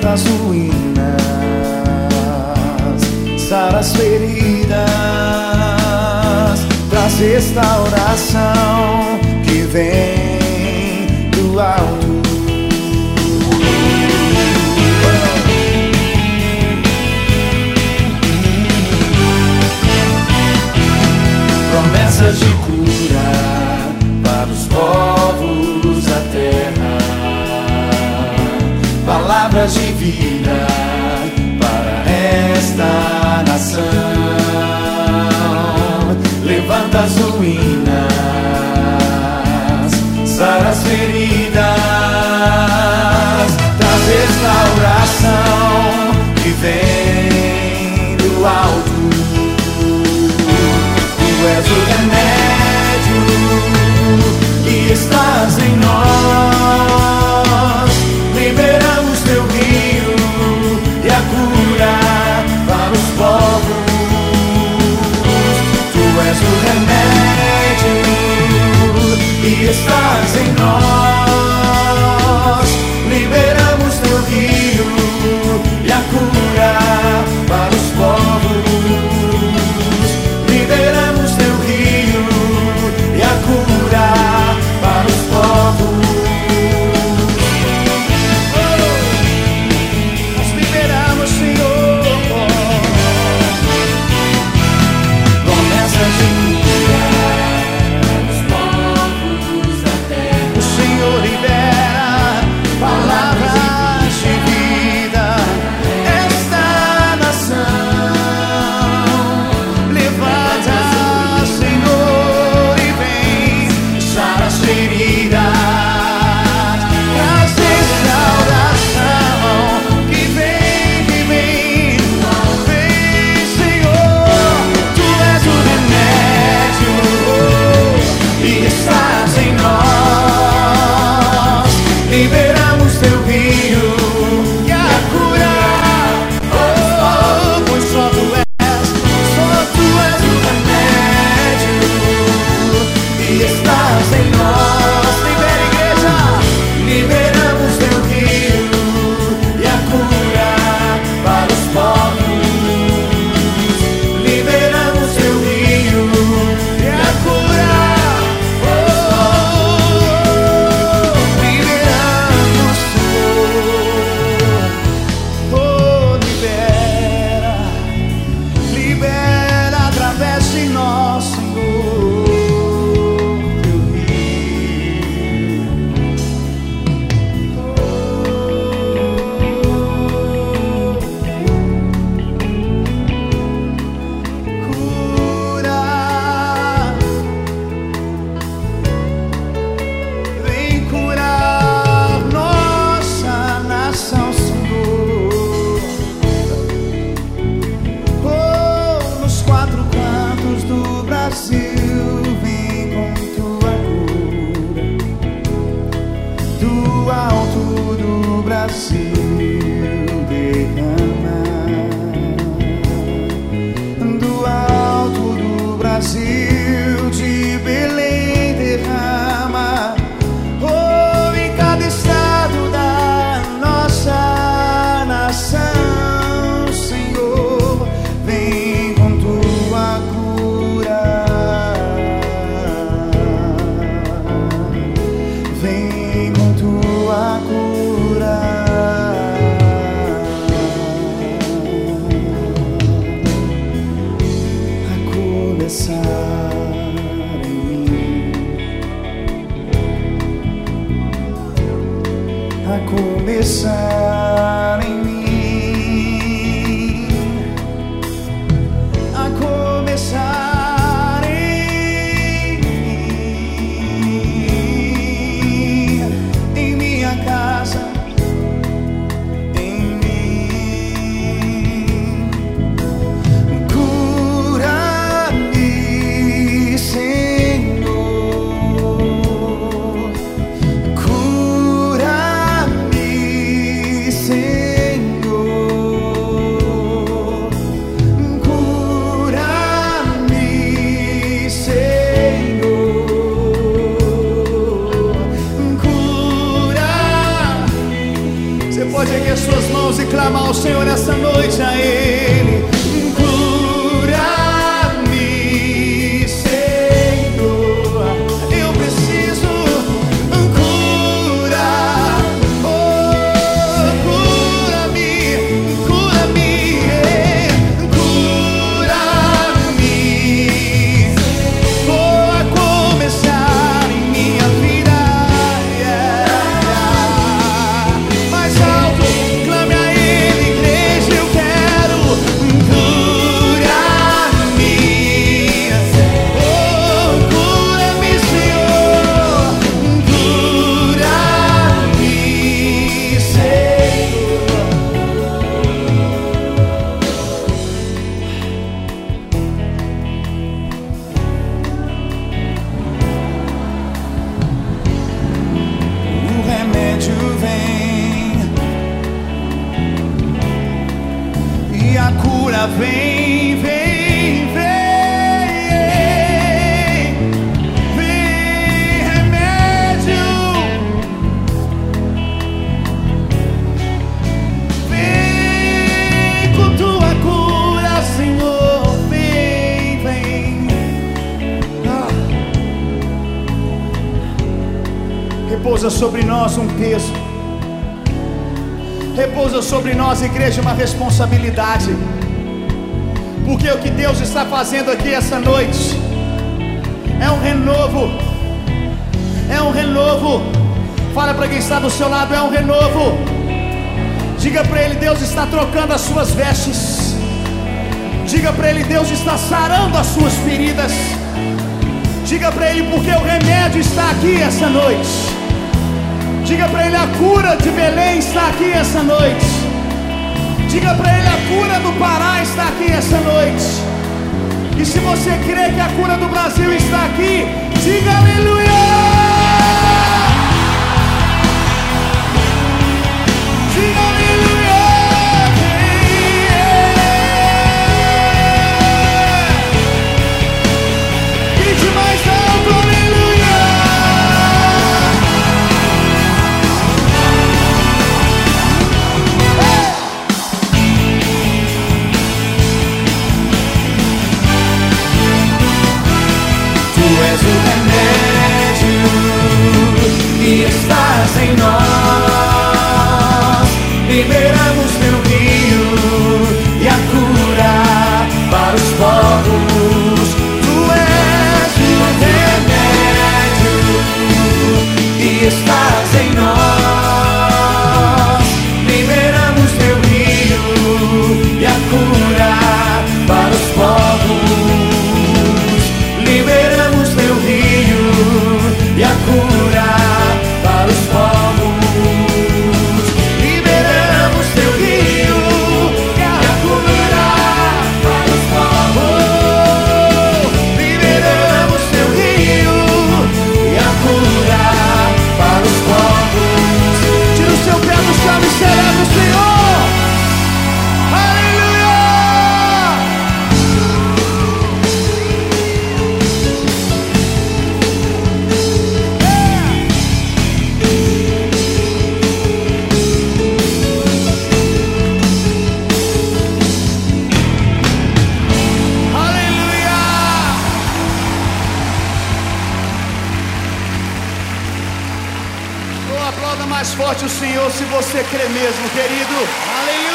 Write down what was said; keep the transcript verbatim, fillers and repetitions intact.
levanta as ruínas, sara as feridas, traz restauração que vem do alto. Promessas de cura para os povos da terra, palavras de vida para esta nação. Levanta as ruínas, sara as feridas, traz restauração que vem do alto. Tu és o remédio e estás em nós. Liberamos teu rio e a cura para os povos. Tu és o remédio e estás em nós. Liberamos teu rio e a cura para os povos. Liberamos teu rio e a cura para os povos. Nós liberamos, Senhor, promessas de cura para os povos da terra. O Senhor libera palavras de vida esta nação. Levanta, Senhor, e vem sara as feridas, traz restauração que vem, que vem, vem, Senhor. Tu és o remédio e estás em nós. Liberamos teu rio e a cura. Oh, pois só tu és, só tu és o remédio e estás em nós. Libera, igreja. Liberamos teu rio e a cura para os povos. Liberamos teu rio e a cura. Oh, liberamos, Senhor. Oh, libera, libera através de nós, Senhor, teu rio. Cura, vem curar nossa nação, Senhor. Oh, nos quatro cantos do Brasil, vem com tua cura. Do alto do Brasil derrama. Do alto do Brasil de Belém derrama. Oh, em cada estado da nossa nação, Senhor, vem com tua cura. Vem com tua cura. A começar em mim, a começar em mim, a começar em mim, em minha casa, em mim. Cura-me, Senhor. Cura-me, Senhor. pode erguer as suas mãos e clamar ao Senhor essa noite a Ele. Cura-me, Senhor, eu preciso. Cura, oh, cura-me, cura-me, cura-me. Vou a começar em minha vida. Mais alto, clame a Ele, igreja, eu quero. Cura-me, oh, cura-me, Senhor, cura-me, Senhor. O remédio vem e a cura vem, vem, vem, vem, remédio, vem com tua cura, Senhor, vem, vem. Ah. Repousa sobre nós um peso. Repousa sobre nós, igreja, uma responsabilidade. Porque o que Deus está fazendo aqui essa noite é um renovo. É um renovo. Fala para quem está do seu lado, é um renovo. Diga para ele, Deus está trocando as suas vestes. Diga para ele, Deus está sarando as suas feridas. Diga para ele, porque o remédio está aqui essa noite. Diga para ele, a cura de Belém está aqui essa noite. Diga para ele, a cura do Pará está aqui essa noite. E se você crê que a cura do Brasil está aqui, diga aleluia! Diga aleluia! Grite mais alto, aleluia! Tu és o remédio e estás em nós. Liberamos teu rio e a cura para os povos. Tu és o remédio e estás em nós. Liberamos teu rio e a cura para os povos. Liberamos teu rio e a cura para os povos. Liberamos teu rio e a cura para os povos. Liberamos teu rio e a cura para os povos. Tira o seu pé do chão e celebra o Senhor. Aleluia! Aleluia! Oh, aplauda mais forte o Senhor se você crê mesmo, querido. Aleluia!